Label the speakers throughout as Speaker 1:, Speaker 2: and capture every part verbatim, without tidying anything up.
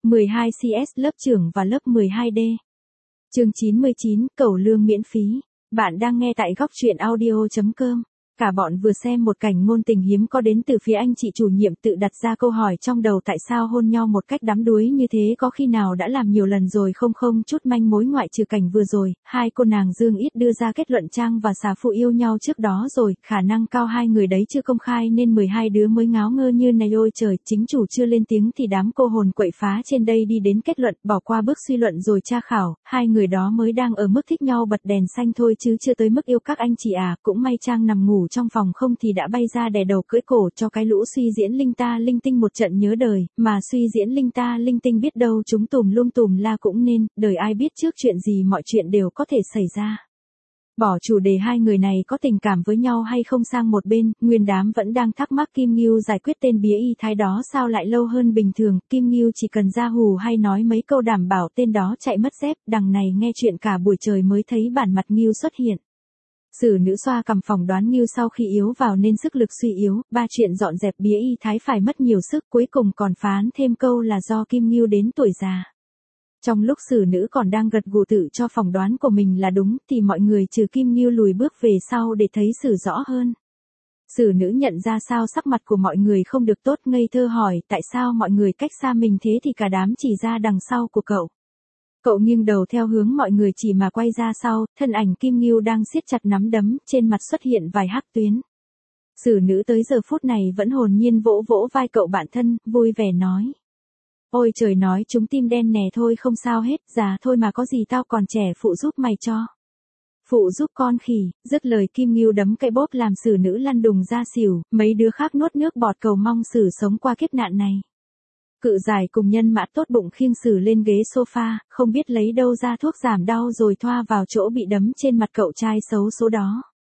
Speaker 1: mười hai xê ét lớp trưởng và lớp mười hai D. Chương chín mươi chín, Cẩu lương miễn phí. Bạn đang nghe tại góc truyện audio chấm com. Cả bọn vừa xem một cảnh ngôn tình hiếm có đến từ phía anh chị chủ nhiệm tự đặt ra câu hỏi trong đầu tại sao hôn nhau một cách đắm đuối như thế có khi nào đã làm nhiều lần rồi không không chút manh mối ngoại trừ cảnh vừa rồi, hai cô nàng Dương ít đưa ra kết luận Trang và Xà Phụ yêu nhau trước đó rồi, khả năng cao hai người đấy chưa công khai nên mười hai đứa mới ngáo ngơ như này ôi trời, chính chủ chưa lên tiếng thì đám cô hồn quậy phá trên đây đi đến kết luận, bỏ qua bước suy luận rồi tra khảo, hai người đó mới đang ở mức thích nhau bật đèn xanh thôi chứ chưa tới mức yêu các anh chị à, cũng may Trang nằm ngủ trong phòng không thì đã bay ra đè đầu cưỡi cổ cho cái lũ suy diễn linh ta linh tinh một trận nhớ đời, mà suy diễn linh ta linh tinh biết đâu chúng tùm lum tùm la cũng nên, đời ai biết trước chuyện gì mọi chuyện đều có thể xảy ra. Bỏ chủ đề hai người này có tình cảm với nhau hay không sang một bên, nguyên đám vẫn đang thắc mắc Kim Ngưu giải quyết tên bía y thái đó sao lại lâu hơn bình thường, Kim Ngưu chỉ cần ra hù hay nói mấy câu đảm bảo tên đó chạy mất dép, đằng này nghe chuyện cả buổi trời mới thấy bản mặt Ngưu xuất hiện. Sử nữ xoa cầm phỏng đoán Ngưu sau khi yếu vào nên sức lực suy yếu, ba chuyện dọn dẹp bía y thái phải mất nhiều sức cuối cùng còn phán thêm câu là do Kim Ngưu đến tuổi già. Trong lúc sử nữ còn đang gật gù tự cho phỏng đoán của mình là đúng thì mọi người trừ Kim Ngưu lùi bước về sau để thấy sử rõ hơn. Sử nữ nhận ra sao sắc mặt của mọi người không được tốt ngây thơ hỏi tại sao mọi người cách xa mình thế thì cả đám chỉ ra đằng sau của cậu. Cậu nghiêng đầu theo hướng mọi người chỉ mà quay ra sau, thân ảnh Kim Ngưu đang siết chặt nắm đấm, trên mặt xuất hiện vài hắc tuyến. Sử nữ tới giờ phút này vẫn hồn nhiên vỗ vỗ vai cậu bạn thân, vui vẻ nói. Ôi trời nói chúng tim đen nè thôi không sao hết, già thôi mà có gì tao còn trẻ phụ giúp mày cho. Phụ giúp con khỉ, dứt lời Kim Ngưu đấm cái bóp làm sử nữ lăn đùng ra xỉu, mấy đứa khác nuốt nước bọt cầu mong sử sống qua kiếp nạn này. Cự giải cùng nhân mã tốt bụng khiêng sử lên ghế sofa, không biết lấy đâu ra thuốc giảm đau rồi thoa vào chỗ bị đấm trên mặt cậu trai xấu số đó.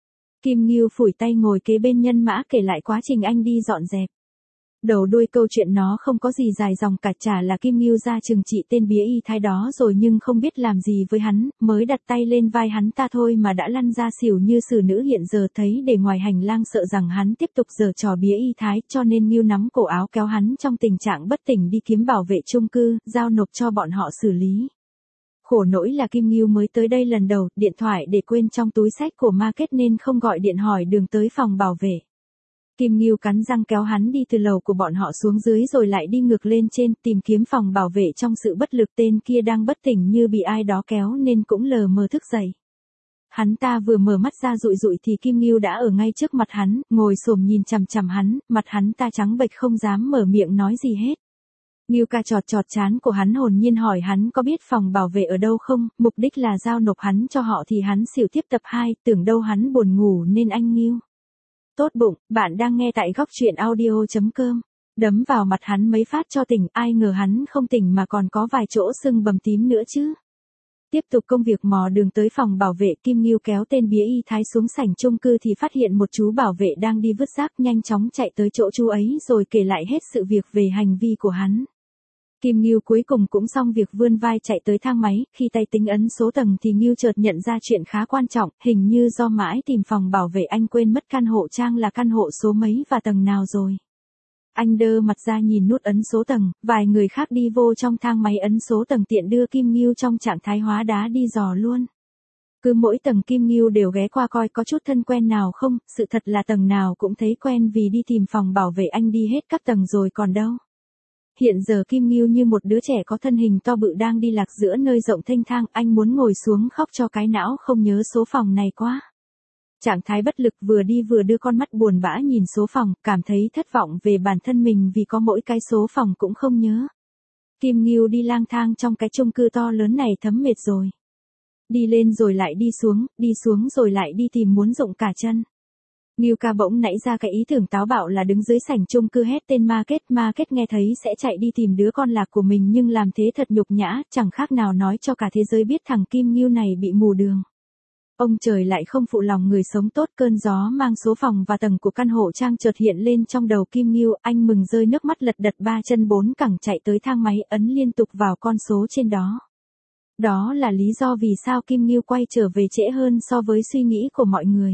Speaker 1: Kim Ngưu phủi tay ngồi kế bên nhân mã kể lại quá trình anh đi dọn dẹp. Đầu đuôi câu chuyện nó không có gì dài dòng cả chả là Kim Ngưu ra trừng trị tên bía y thái đó rồi nhưng không biết làm gì với hắn, mới đặt tay lên vai hắn ta thôi mà đã lăn ra xỉu như sử nữ hiện giờ thấy để ngoài hành lang sợ rằng hắn tiếp tục giở trò bía y thái cho nên Ngưu nắm cổ áo kéo hắn trong tình trạng bất tỉnh đi kiếm bảo vệ chung cư, giao nộp cho bọn họ xử lý. Khổ nỗi là Kim Ngưu mới tới đây lần đầu, điện thoại để quên trong túi xách của market nên không gọi điện hỏi đường tới phòng bảo vệ. Kim Ngưu cắn răng kéo hắn đi từ lầu của bọn họ xuống dưới rồi lại đi ngược lên trên tìm kiếm phòng bảo vệ trong sự bất lực tên kia đang bất tỉnh như bị ai đó kéo nên cũng lờ mờ thức dậy. Hắn ta vừa mở mắt ra rụi rụi thì Kim Ngưu đã ở ngay trước mặt hắn, ngồi xổm nhìn chằm chằm hắn, mặt hắn ta trắng bệch không dám mở miệng nói gì hết. Ngưu ca chọt chọt trán của hắn hồn nhiên hỏi hắn có biết phòng bảo vệ ở đâu không, mục đích là giao nộp hắn cho họ thì hắn xỉu tiếp tập hai, tưởng đâu hắn buồn ngủ nên anh Ngưu. Tốt bụng, bạn đang nghe tại góc truyện audio chấm com. Đấm vào mặt hắn mấy phát cho tỉnh, ai ngờ hắn không tỉnh mà còn có vài chỗ sưng bầm tím nữa chứ. Tiếp tục công việc mò đường tới phòng bảo vệ, Kim Ngưu kéo tên bía y thái xuống sảnh chung cư thì phát hiện một chú bảo vệ đang đi vứt rác, nhanh chóng chạy tới chỗ chú ấy rồi kể lại hết sự việc về hành vi của hắn. Kim Ngưu cuối cùng cũng xong việc vươn vai chạy tới thang máy, khi tay tính ấn số tầng thì Ngưu chợt nhận ra chuyện khá quan trọng, hình như do mãi tìm phòng bảo vệ anh quên mất căn hộ Trang là căn hộ số mấy và tầng nào rồi. Anh đơ mặt ra nhìn nút ấn số tầng, vài người khác đi vô trong thang máy ấn số tầng tiện đưa Kim Ngưu trong trạng thái hóa đá đi dò luôn. Cứ mỗi tầng Kim Ngưu đều ghé qua coi có chút thân quen nào không, sự thật là tầng nào cũng thấy quen vì đi tìm phòng bảo vệ anh đi hết các tầng rồi còn đâu. Hiện giờ Kim Ngưu như một đứa trẻ có thân hình to bự đang đi lạc giữa nơi rộng thênh thang, anh muốn ngồi xuống khóc cho cái não không nhớ số phòng này quá. Trạng thái bất lực vừa đi vừa đưa con mắt buồn bã nhìn số phòng, cảm thấy thất vọng về bản thân mình vì có mỗi cái số phòng cũng không nhớ. Kim Ngưu đi lang thang trong cái chung cư to lớn này thấm mệt rồi. Đi lên rồi lại đi xuống, đi xuống rồi lại đi tìm muốn rụng cả chân. Ngưu ca bỗng nảy ra cái ý tưởng táo bạo là đứng dưới sảnh chung cư hét tên market, market nghe thấy sẽ chạy đi tìm đứa con lạc của mình nhưng làm thế thật nhục nhã, chẳng khác nào nói cho cả thế giới biết thằng Kim Ngưu này bị mù đường. Ông trời lại không phụ lòng người sống tốt, cơn gió mang số phòng và tầng của căn hộ Trang chợt hiện lên trong đầu Kim Ngưu, anh mừng rơi nước mắt lật đật ba chân bốn cẳng chạy tới thang máy ấn liên tục vào con số trên đó. Đó là lý do vì sao Kim Ngưu quay trở về trễ hơn so với suy nghĩ của mọi người.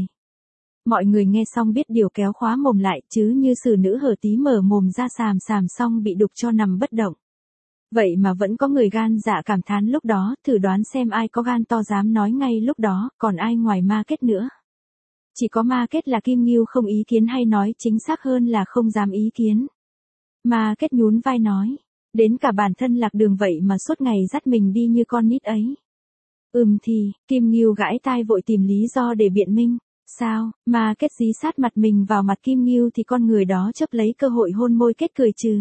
Speaker 1: Mọi người nghe xong biết điều kéo khóa mồm lại chứ như xử nữ hở tí mở mồm ra sàm sàm xong bị đục cho nằm bất động. Vậy mà vẫn có người gan dạ cảm thán lúc đó, thử đoán xem ai có gan to dám nói ngay lúc đó, còn ai ngoài Market nữa. Chỉ có Market là Kim Ngưu không ý kiến, hay nói chính xác hơn là không dám ý kiến. Market nhún vai nói, đến cả bản thân Lạc Đường vậy mà suốt ngày dắt mình đi như con nít ấy. Ừm thì, Kim Ngưu gãi tai vội tìm lý do để biện minh. Sao, Market dí sát mặt mình vào mặt Kim Ngưu thì con người đó chấp lấy cơ hội hôn môi kết cười trừ.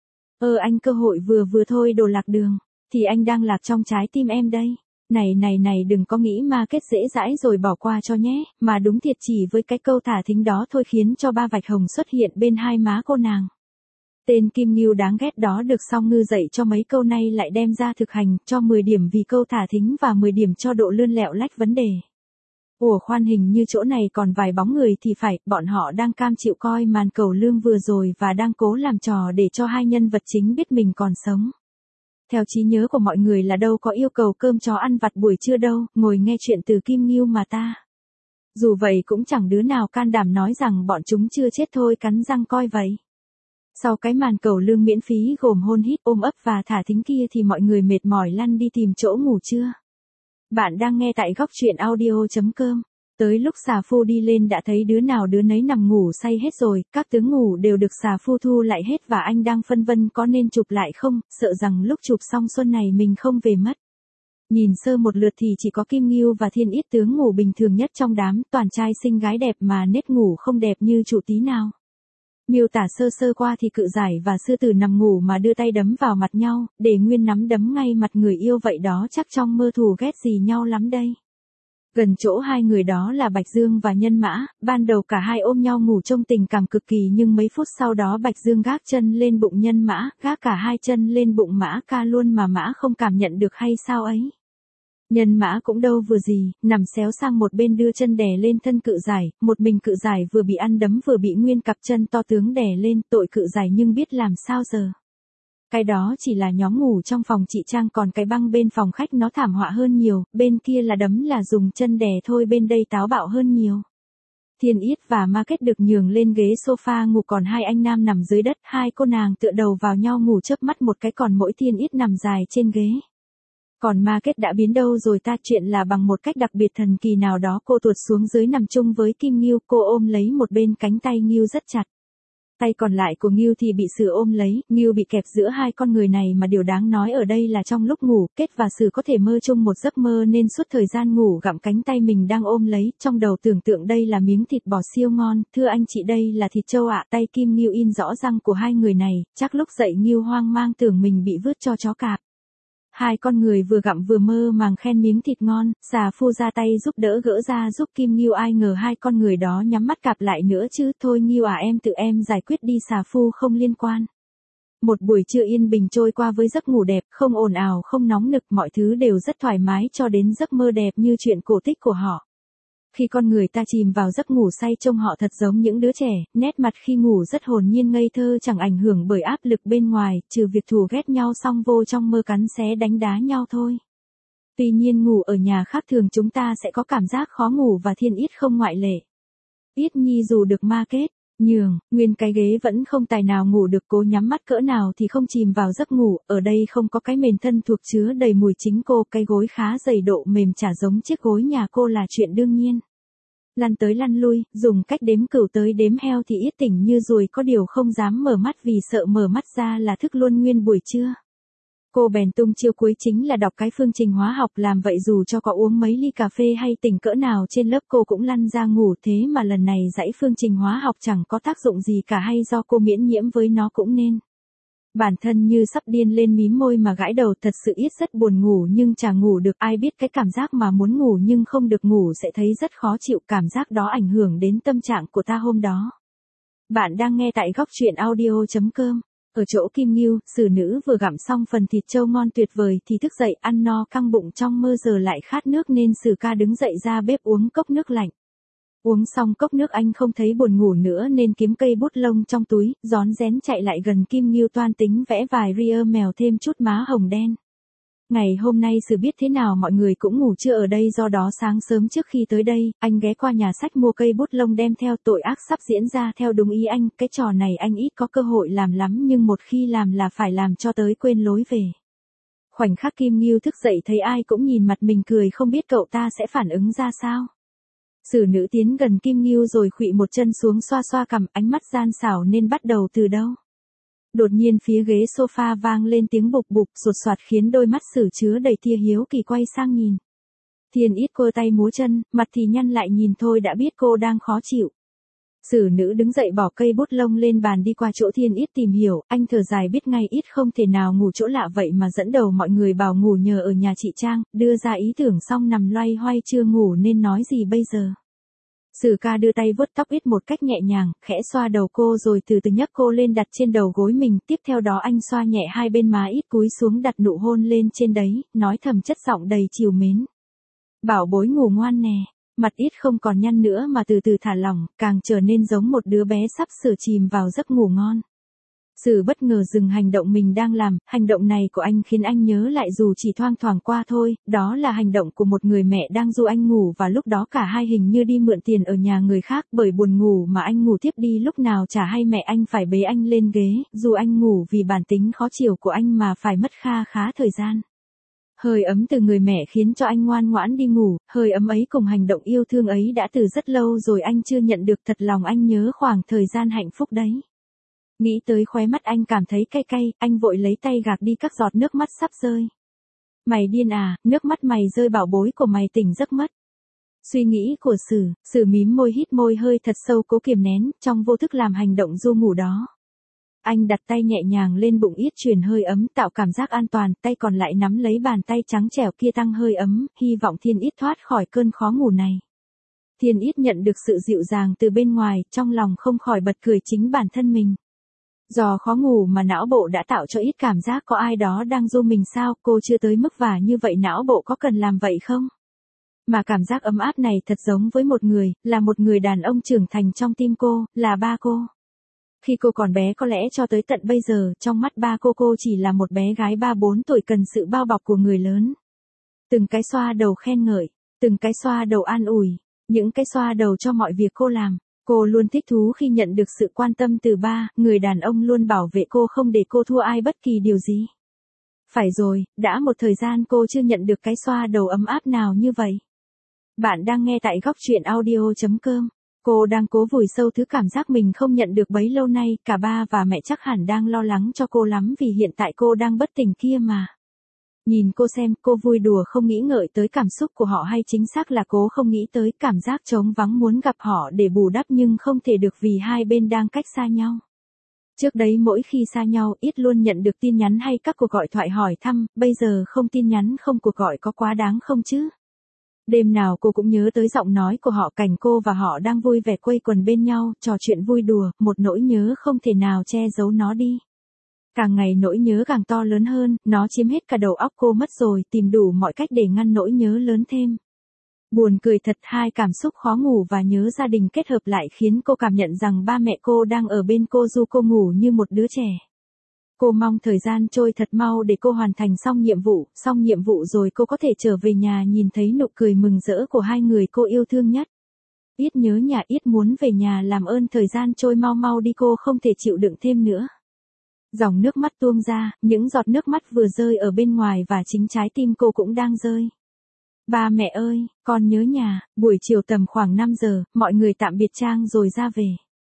Speaker 1: Ơ anh cơ hội vừa vừa thôi đồ Lạc Đường, thì anh đang lạc trong trái tim em đây. Này này này đừng có nghĩ Market dễ dãi rồi bỏ qua cho nhé, mà đúng thiệt chỉ với cái câu thả thính đó thôi khiến cho ba vạch hồng xuất hiện bên hai má cô nàng. Tên Kim Ngưu đáng ghét đó được Song Ngư dạy cho mấy câu này lại đem ra thực hành, cho mười điểm vì câu thả thính và mười điểm cho độ lươn lẹo lách vấn đề. Ủa khoan, hình như chỗ này còn vài bóng người thì phải, bọn họ đang cam chịu coi màn cẩu lương vừa rồi và đang cố làm trò để cho hai nhân vật chính biết mình còn sống. Theo trí nhớ của mọi người là đâu có yêu cầu cơm chó ăn vặt buổi trưa đâu, ngồi nghe chuyện từ Kim Ngưu mà ta. Dù vậy cũng chẳng đứa nào can đảm nói rằng bọn chúng chưa chết thôi, cắn răng coi vậy. Sau cái màn cẩu lương miễn phí gồm hôn hít, ôm ấp và thả thính kia thì mọi người mệt mỏi lăn đi tìm chỗ ngủ chưa? Bạn đang nghe tại góc truyện audio chấm com. Tới lúc xà phu đi lên đã thấy đứa nào đứa nấy nằm ngủ say hết rồi, các tướng ngủ đều được xà phu thu lại hết và anh đang phân vân có nên chụp lại không, sợ rằng lúc chụp xong xuân này mình không về mất. Nhìn sơ một lượt thì chỉ có Kim Ngưu và Thiên Yết tướng ngủ bình thường nhất trong đám, toàn trai xinh gái đẹp mà nết ngủ không đẹp như chủ tí nào. Miêu tả sơ sơ qua thì Cự Giải và Sư Tử nằm ngủ mà đưa tay đấm vào mặt nhau, để nguyên nắm đấm ngay mặt người yêu vậy đó, chắc trong mơ thù ghét gì nhau lắm đây. Gần chỗ hai người đó là Bạch Dương và Nhân Mã, ban đầu cả hai ôm nhau ngủ trông tình cảm cực kỳ nhưng mấy phút sau đó Bạch Dương gác chân lên bụng Nhân Mã, gác cả hai chân lên bụng Mã Ca luôn mà Mã không cảm nhận được hay sao ấy. Nhân Mã cũng đâu vừa gì, nằm xéo sang một bên đưa chân đè lên thân Cự Giải, một mình Cự Giải vừa bị ăn đấm vừa bị nguyên cặp chân to tướng đè lên, tội Cự Giải nhưng biết làm sao giờ. Cái đó chỉ là nhóm ngủ trong phòng chị Trang, còn cái băng bên phòng khách nó thảm họa hơn nhiều, bên kia là đấm là dùng chân đè thôi, bên đây táo bạo hơn nhiều. Thiên Yết và Market được nhường lên ghế sofa ngủ, còn hai anh nam nằm dưới đất, hai cô nàng tựa đầu vào nhau ngủ chớp mắt một cái, còn mỗi Thiên Yết nằm dài trên ghế. Còn Market đã biến đâu rồi ta, chuyện là bằng một cách đặc biệt thần kỳ nào đó cô tuột xuống dưới nằm chung với Kim Ngưu, cô ôm lấy một bên cánh tay Ngưu rất chặt. Tay còn lại của Ngưu thì bị Sử ôm lấy, Ngưu bị kẹp giữa hai con người này mà điều đáng nói ở đây là trong lúc ngủ, Kết và Sử có thể mơ chung một giấc mơ nên suốt thời gian ngủ gặm cánh tay mình đang ôm lấy, trong đầu tưởng tượng đây là miếng thịt bò siêu ngon, thưa anh chị đây là thịt trâu ạ, tay Kim Ngưu in rõ răng của hai người này, chắc lúc dậy Ngưu hoang mang tưởng mình bị vứt cho chó cạp. Hai con người vừa gặm vừa mơ màng khen miếng thịt ngon, xà phu ra tay giúp đỡ gỡ ra giúp Kim Ngưu, ai ngờ hai con người đó nhắm mắt cạp lại nữa chứ, thôi Ngưu à em tự em giải quyết đi, xà phu không liên quan. Một buổi trưa yên bình trôi qua với giấc ngủ đẹp, không ồn ào không nóng nực, mọi thứ đều rất thoải mái cho đến giấc mơ đẹp như chuyện cổ tích của họ. Khi con người ta chìm vào giấc ngủ say trông họ thật giống những đứa trẻ, nét mặt khi ngủ rất hồn nhiên ngây thơ, chẳng ảnh hưởng bởi áp lực bên ngoài, trừ việc thù ghét nhau xong vô trong mơ cắn xé đánh đá nhau thôi. Tuy nhiên ngủ ở nhà khác thường chúng ta sẽ có cảm giác khó ngủ và Thiên Yết không ngoại lệ. Yết Nhi dù được Market nhường, nguyên cái ghế vẫn không tài nào ngủ được, cố nhắm mắt cỡ nào thì không chìm vào giấc ngủ, ở đây không có cái mền thân thuộc chứa đầy mùi chính cô, cái gối khá dày độ mềm chả giống chiếc gối nhà cô là chuyện đương nhiên. Lăn tới lăn lui, dùng cách đếm cửu tới đếm heo thì Yết tỉnh như ruồi, có điều không dám mở mắt vì sợ mở mắt ra là thức luôn nguyên buổi trưa. Cô bèn tung chiêu cuối chính là đọc cái phương trình hóa học, làm vậy dù cho có uống mấy ly cà phê hay tỉnh cỡ nào trên lớp cô cũng lăn ra ngủ, thế mà lần này dãy phương trình hóa học chẳng có tác dụng gì cả, hay do cô miễn nhiễm với nó cũng nên. Bản thân như sắp điên lên mím môi mà gãi đầu, thật sự Yết rất buồn ngủ nhưng chả ngủ được, ai biết cái cảm giác mà muốn ngủ nhưng không được ngủ sẽ thấy rất khó chịu, cảm giác đó ảnh hưởng đến tâm trạng của ta hôm đó. Bạn đang nghe tại góc truyện audio chấm com. Ở chỗ Kim Ngưu, Sử nữ vừa gặm xong phần thịt trâu ngon tuyệt vời thì thức dậy ăn no căng bụng, trong mơ giờ lại khát nước nên Sử ca đứng dậy ra bếp uống cốc nước lạnh. Uống xong cốc nước anh không thấy buồn ngủ nữa nên kiếm cây bút lông trong túi, rón rén chạy lại gần Kim Ngưu toan tính vẽ vài ria mèo thêm chút má hồng đen. Ngày hôm nay Sử biết thế nào mọi người cũng ngủ trưa ở đây, do đó sáng sớm trước khi tới đây, anh ghé qua nhà sách mua cây bút lông đem theo, tội ác sắp diễn ra theo đúng ý anh, cái trò này anh ít có cơ hội làm lắm nhưng một khi làm là phải làm cho tới quên lối về. Khoảnh khắc Kim Ngưu thức dậy thấy ai cũng nhìn mặt mình cười không biết cậu ta sẽ phản ứng ra sao. Sử nữ tiến gần Kim Ngưu rồi khuỵu một chân xuống xoa xoa cằm, ánh mắt gian xảo nên bắt đầu từ đâu. Đột nhiên phía ghế sofa vang lên tiếng bục bục sột soạt khiến đôi mắt Sử chứa đầy tia hiếu kỳ quay sang nhìn. Thiên Ít cô tay múa chân, mặt thì nhăn lại nhìn thôi đã biết cô đang khó chịu. Sử nữ đứng dậy bỏ cây bút lông lên bàn đi qua chỗ Thiên Ít tìm hiểu, anh thở dài biết ngay Ít không thể nào ngủ chỗ lạ vậy mà dẫn đầu mọi người bảo ngủ nhờ ở nhà chị Trang, đưa ra ý tưởng xong nằm loay hoay chưa ngủ nên nói gì bây giờ. Sử ca đưa tay vuốt tóc Ít một cách nhẹ nhàng, khẽ xoa đầu cô rồi từ từ nhấc cô lên đặt trên đầu gối mình, tiếp theo đó anh xoa nhẹ hai bên má Ít cúi xuống đặt nụ hôn lên trên đấy, nói thầm chất giọng đầy trìu mến. Bảo bối ngủ ngoan nè. Mặt Ít không còn nhăn nữa mà từ từ thả lỏng, càng trở nên giống một đứa bé sắp sửa chìm vào giấc ngủ ngon. Sử bất ngờ dừng hành động mình đang làm, hành động này của anh khiến anh nhớ lại dù chỉ thoang thoảng qua thôi, đó là hành động của một người mẹ đang dụ anh ngủ và lúc đó cả hai hình như đi mượn tiền ở nhà người khác bởi buồn ngủ mà anh ngủ tiếp đi lúc nào chả hay mẹ anh phải bế anh lên ghế, dù anh ngủ vì bản tính khó chịu của anh mà phải mất kha khá thời gian. Hơi ấm từ người mẹ khiến cho anh ngoan ngoãn đi ngủ, hơi ấm ấy cùng hành động yêu thương ấy đã từ rất lâu rồi anh chưa nhận được thật lòng anh nhớ khoảng thời gian hạnh phúc đấy. Nghĩ tới khóe mắt anh cảm thấy cay cay, anh vội lấy tay gạt đi các giọt nước mắt sắp rơi. Mày điên à, nước mắt mày rơi bảo bối của mày tỉnh giấc mất. Suy nghĩ của Sử, Sử mím môi hít môi hơi thật sâu cố kiềm nén, trong vô thức làm hành động ru ngủ đó. Anh đặt tay nhẹ nhàng lên bụng Ít truyền hơi ấm tạo cảm giác an toàn, tay còn lại nắm lấy bàn tay trắng trẻo kia tăng hơi ấm, hy vọng Thiên Ít thoát khỏi cơn khó ngủ này. Thiên Ít nhận được sự dịu dàng từ bên ngoài, trong lòng không khỏi bật cười chính bản thân mình. Do khó ngủ mà não bộ đã tạo cho Ít cảm giác có ai đó đang ru mình sao, cô chưa tới mức vả như vậy não bộ có cần làm vậy không? Mà cảm giác ấm áp này thật giống với một người, là một người đàn ông trưởng thành trong tim cô, là ba cô. Khi cô còn bé có lẽ cho tới tận bây giờ, trong mắt ba cô cô chỉ là một bé gái ba bốn tuổi cần sự bao bọc của người lớn. Từng cái xoa đầu khen ngợi, từng cái xoa đầu an ủi, những cái xoa đầu cho mọi việc cô làm. Cô luôn thích thú khi nhận được sự quan tâm từ ba, người đàn ông luôn bảo vệ cô không để cô thua ai bất kỳ điều gì. Phải rồi, đã một thời gian cô chưa nhận được cái xoa đầu ấm áp nào như vậy. Bạn đang nghe tại góc truyện audio chấm com. Cô đang cố vùi sâu thứ cảm giác mình không nhận được bấy lâu nay, cả ba và mẹ chắc hẳn đang lo lắng cho cô lắm vì hiện tại cô đang bất tỉnh kia mà. Nhìn cô xem, cô vui đùa không nghĩ ngợi tới cảm xúc của họ hay chính xác là cô không nghĩ tới cảm giác trống vắng muốn gặp họ để bù đắp nhưng không thể được vì hai bên đang cách xa nhau. Trước đấy mỗi khi xa nhau Ít luôn nhận được tin nhắn hay các cuộc gọi thoại hỏi thăm, bây giờ không tin nhắn không cuộc gọi có quá đáng không chứ? Đêm nào cô cũng nhớ tới giọng nói của họ, cảnh cô và họ đang vui vẻ quây quần bên nhau, trò chuyện vui đùa, một nỗi nhớ không thể nào che giấu nó đi. Càng ngày nỗi nhớ càng to lớn hơn, nó chiếm hết cả đầu óc cô mất rồi, tìm đủ mọi cách để ngăn nỗi nhớ lớn thêm. Buồn cười thật, hai cảm xúc khó ngủ và nhớ gia đình kết hợp lại khiến cô cảm nhận rằng ba mẹ cô đang ở bên cô dù cô ngủ như một đứa trẻ. Cô mong thời gian trôi thật mau để cô hoàn thành xong nhiệm vụ, xong nhiệm vụ rồi cô có thể trở về nhà nhìn thấy nụ cười mừng rỡ của hai người cô yêu thương nhất. Ít nhớ nhà, ít muốn về nhà, làm ơn thời gian trôi mau mau đi, cô không thể chịu đựng thêm nữa. Dòng nước mắt tuôn ra, những giọt nước mắt vừa rơi ở bên ngoài và chính trái tim cô cũng đang rơi. Ba mẹ ơi, con nhớ nhà. Buổi chiều tầm khoảng năm giờ, mọi người tạm biệt Trang rồi ra về.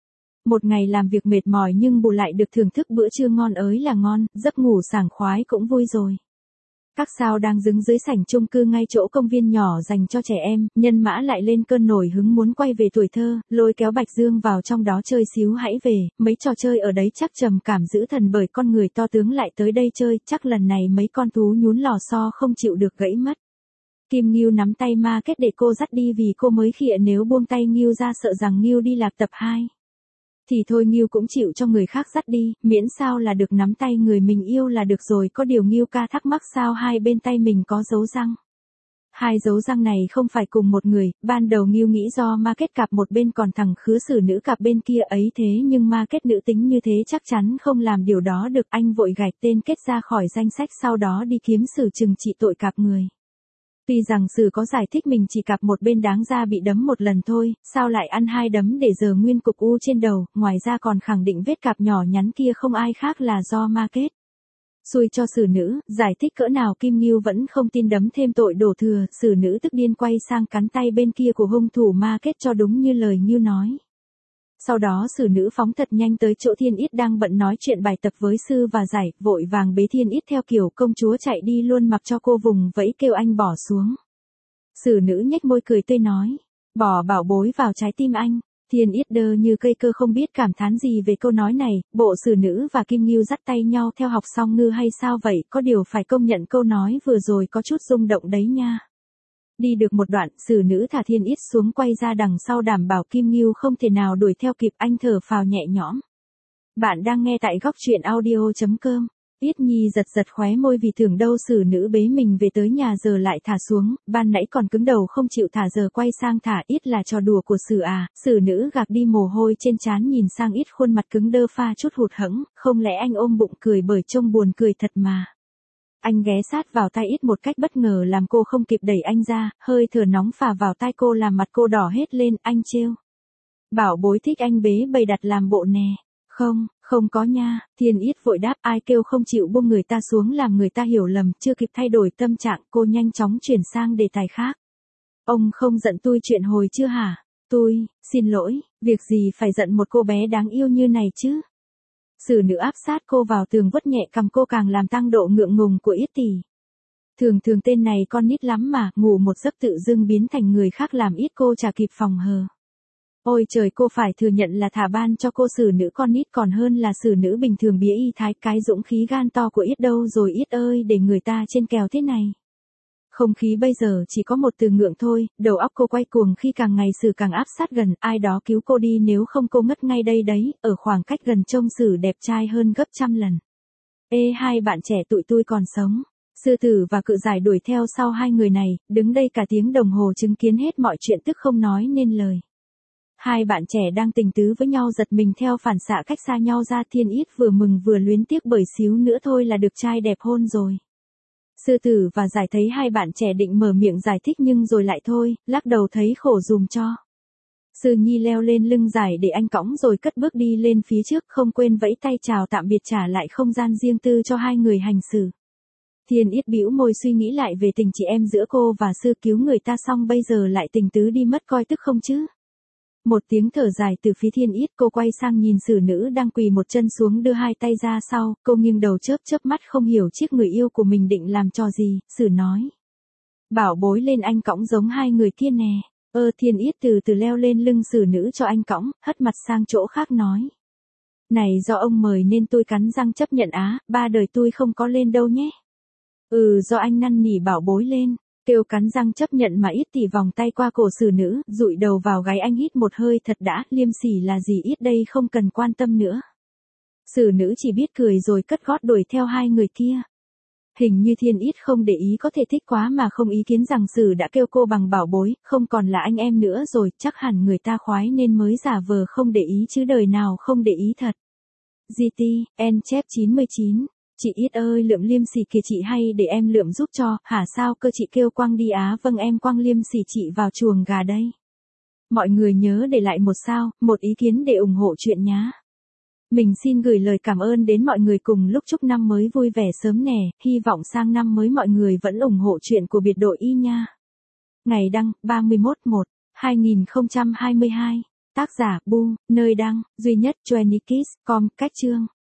Speaker 1: Một ngày làm việc mệt mỏi nhưng bù lại được thưởng thức bữa trưa ngon ới là ngon, giấc ngủ sảng khoái cũng vui rồi. Các sao đang đứng dưới sảnh chung cư ngay chỗ công viên nhỏ dành cho trẻ em, Nhân Mã lại lên cơn nổi hứng muốn quay về tuổi thơ, lôi kéo Bạch Dương vào trong đó chơi xíu hãy về, mấy trò chơi ở đấy chắc trầm cảm dữ thần bởi con người to tướng lại tới đây chơi, chắc lần này mấy con thú nhún lò xo không chịu được gãy mất. Kim Ngưu nắm tay Ma Kết để cô dắt đi vì cô mới khịa nếu buông tay Ngưu ra sợ rằng Ngưu đi lạc tập hai. Thì thôi Ngưu cũng chịu cho người khác dắt đi, miễn sao là được nắm tay người mình yêu là được rồi. Có điều Ngưu ca thắc mắc sao hai bên tay mình có dấu răng. Hai dấu răng này không phải cùng một người, ban đầu Ngưu nghĩ do Ma Kết cặp một bên còn thằng Khứ Sử nữ cặp bên kia ấy thế nhưng Ma Kết nữ tính như thế chắc chắn không làm điều đó được, anh vội gạch tên Kết ra khỏi danh sách sau đó đi kiếm Sử trừng trị tội cặp người. Tuy rằng Sử có giải thích mình chỉ cặp một bên đáng ra bị đấm một lần thôi, sao lại ăn hai đấm để giờ nguyên cục u trên đầu, ngoài ra còn khẳng định vết cặp nhỏ nhắn kia không ai khác là do Ma Kết. Xui cho xử nữ, giải thích cỡ nào Kim Ngưu vẫn không tin đấm thêm tội đổ thừa, xử nữ tức điên quay sang cắn tay bên kia của hung thủ ma kết cho đúng như lời Ngưu nói. Sau đó xử nữ phóng thật nhanh tới chỗ Thiên Yết đang bận nói chuyện bài tập với sư và giải, vội vàng bế Thiên Yết theo kiểu công chúa chạy đi luôn mặc cho cô vùng vẫy kêu anh bỏ xuống. Xử nữ nhếch môi cười tươi nói, bỏ bảo bối vào trái tim anh. Thiên Yết đơ như cây cơ không biết cảm thán gì về câu nói này, bộ xử nữ và Kim Ngưu dắt tay nhau theo học song ngư hay sao vậy, có điều phải công nhận câu nói vừa rồi có chút rung động đấy nha. Đi được một đoạn, xử nữ thả Thiên Yết xuống quay ra đằng sau đảm bảo Kim Ngưu không thể nào đuổi theo kịp, anh thở phào nhẹ nhõm. Bạn đang nghe tại góc truyện audio chấm com. Yết Nhi giật giật khóe môi vì tưởng đâu xử nữ bế mình về tới nhà giờ lại thả xuống, ban nãy còn cứng đầu không chịu thả giờ quay sang thả. Yết là trò đùa của xử à, xử nữ gạt đi mồ hôi trên trán nhìn sang Yết khuôn mặt cứng đơ pha chút hụt hẫng, không lẽ anh ôm bụng cười bởi trông buồn cười thật mà. Anh ghé sát vào tay Yết một cách bất ngờ làm cô không kịp đẩy anh ra, hơi thở nóng phả vào tai cô làm mặt cô đỏ hết lên, anh trêu. Bảo bối thích anh bế bầy đặt làm bộ nè. Không, không có nha, Thiên Yết vội đáp, ai kêu không chịu buông người ta xuống làm người ta hiểu lầm, chưa kịp thay đổi tâm trạng, cô nhanh chóng chuyển sang đề tài khác. Ông không giận tôi chuyện hồi chưa hả? Tôi, xin lỗi, việc gì phải giận một cô bé đáng yêu như này chứ? Xử nữ áp sát cô vào tường vuốt nhẹ cằm cô càng làm tăng độ ngượng ngùng của Yết tỷ. Thường thường tên này con nít lắm mà, ngủ một giấc tự dưng biến thành người khác làm Yết cô chả kịp phòng hờ. Ôi trời, cô phải thừa nhận là thả ban cho cô xử nữ con nít còn hơn là xử nữ bình thường bía y thái, cái dũng khí gan to của Yết đâu rồi Yết ơi, để người ta trên kèo thế này. Không khí bây giờ chỉ có một từ ngượng thôi, đầu óc cô quay cuồng khi càng ngày xử càng áp sát gần, ai đó cứu cô đi nếu không cô ngất ngay đây đấy, ở khoảng cách gần trông xử đẹp trai hơn gấp trăm lần. Ê hai bạn trẻ tụi tôi còn sống. Sư tử và cự giải đuổi theo sau hai người này, đứng đây cả tiếng đồng hồ chứng kiến hết mọi chuyện tức không nói nên lời. Hai bạn trẻ đang tình tứ với nhau giật mình theo phản xạ cách xa nhau ra. Thiên Yết vừa mừng vừa luyến tiếc bởi xíu nữa thôi là được trai đẹp hôn rồi. Sư tử và giải thấy hai bạn trẻ định mở miệng giải thích nhưng rồi lại thôi, lắc đầu thấy khổ dùm cho. Sư Nhi leo lên lưng giải để anh cõng rồi cất bước đi lên phía trước, không quên vẫy tay chào tạm biệt trả lại không gian riêng tư cho hai người hành xử. Thiên Yết bĩu môi suy nghĩ lại về tình chị em giữa cô và sư, cứu người ta xong bây giờ lại tình tứ đi mất coi tức không chứ. Một tiếng thở dài từ phía Thiên Yết, cô quay sang nhìn xử nữ đang quỳ một chân xuống đưa hai tay ra sau, cô nghiêng đầu chớp chớp mắt không hiểu chiếc người yêu của mình định làm trò gì, xử nói. Bảo bối lên anh cõng giống hai người kia nè. Ơ Thiên Yết từ từ leo lên lưng xử nữ cho anh cõng, hất mặt sang chỗ khác nói. Này do ông mời nên tôi cắn răng chấp nhận á, ba đời tôi không có lên đâu nhé. Ừ do anh năn nỉ bảo bối lên. Kêu cắn răng chấp nhận mà Yết tỉ vòng tay qua cổ xử nữ, dụi đầu vào gáy anh hít một hơi thật đã, liêm sỉ là gì Yết đây không cần quan tâm nữa. Xử nữ chỉ biết cười rồi cất gót đuổi theo hai người kia. Hình như Thiên Yết không để ý có thể thích quá mà không ý kiến rằng xử đã kêu cô bằng bảo bối, không còn là anh em nữa rồi, chắc hẳn người ta khoái nên mới giả vờ không để ý chứ đời nào không để ý thật. giê tê, en chép chín mươi chín. Chị Yết ơi lượm liêm sỉ kìa chị hay để em lượm giúp cho, hả sao cơ chị kêu quăng đi á, vâng em quăng liêm sỉ chị vào chuồng gà đây. Mọi người nhớ để lại một sao, một ý kiến để ủng hộ chuyện nhá. Mình xin gửi lời cảm ơn đến mọi người cùng lúc chúc năm mới vui vẻ sớm nè, hy vọng sang năm mới mọi người vẫn ủng hộ chuyện của biệt đội Y nha. Ngày đăng, ba mươi mốt một hai nghìn không trăm hai mươi hai. Tác giả, Bu, nơi đăng, duy nhất, Twenty Kids, com, cách chương.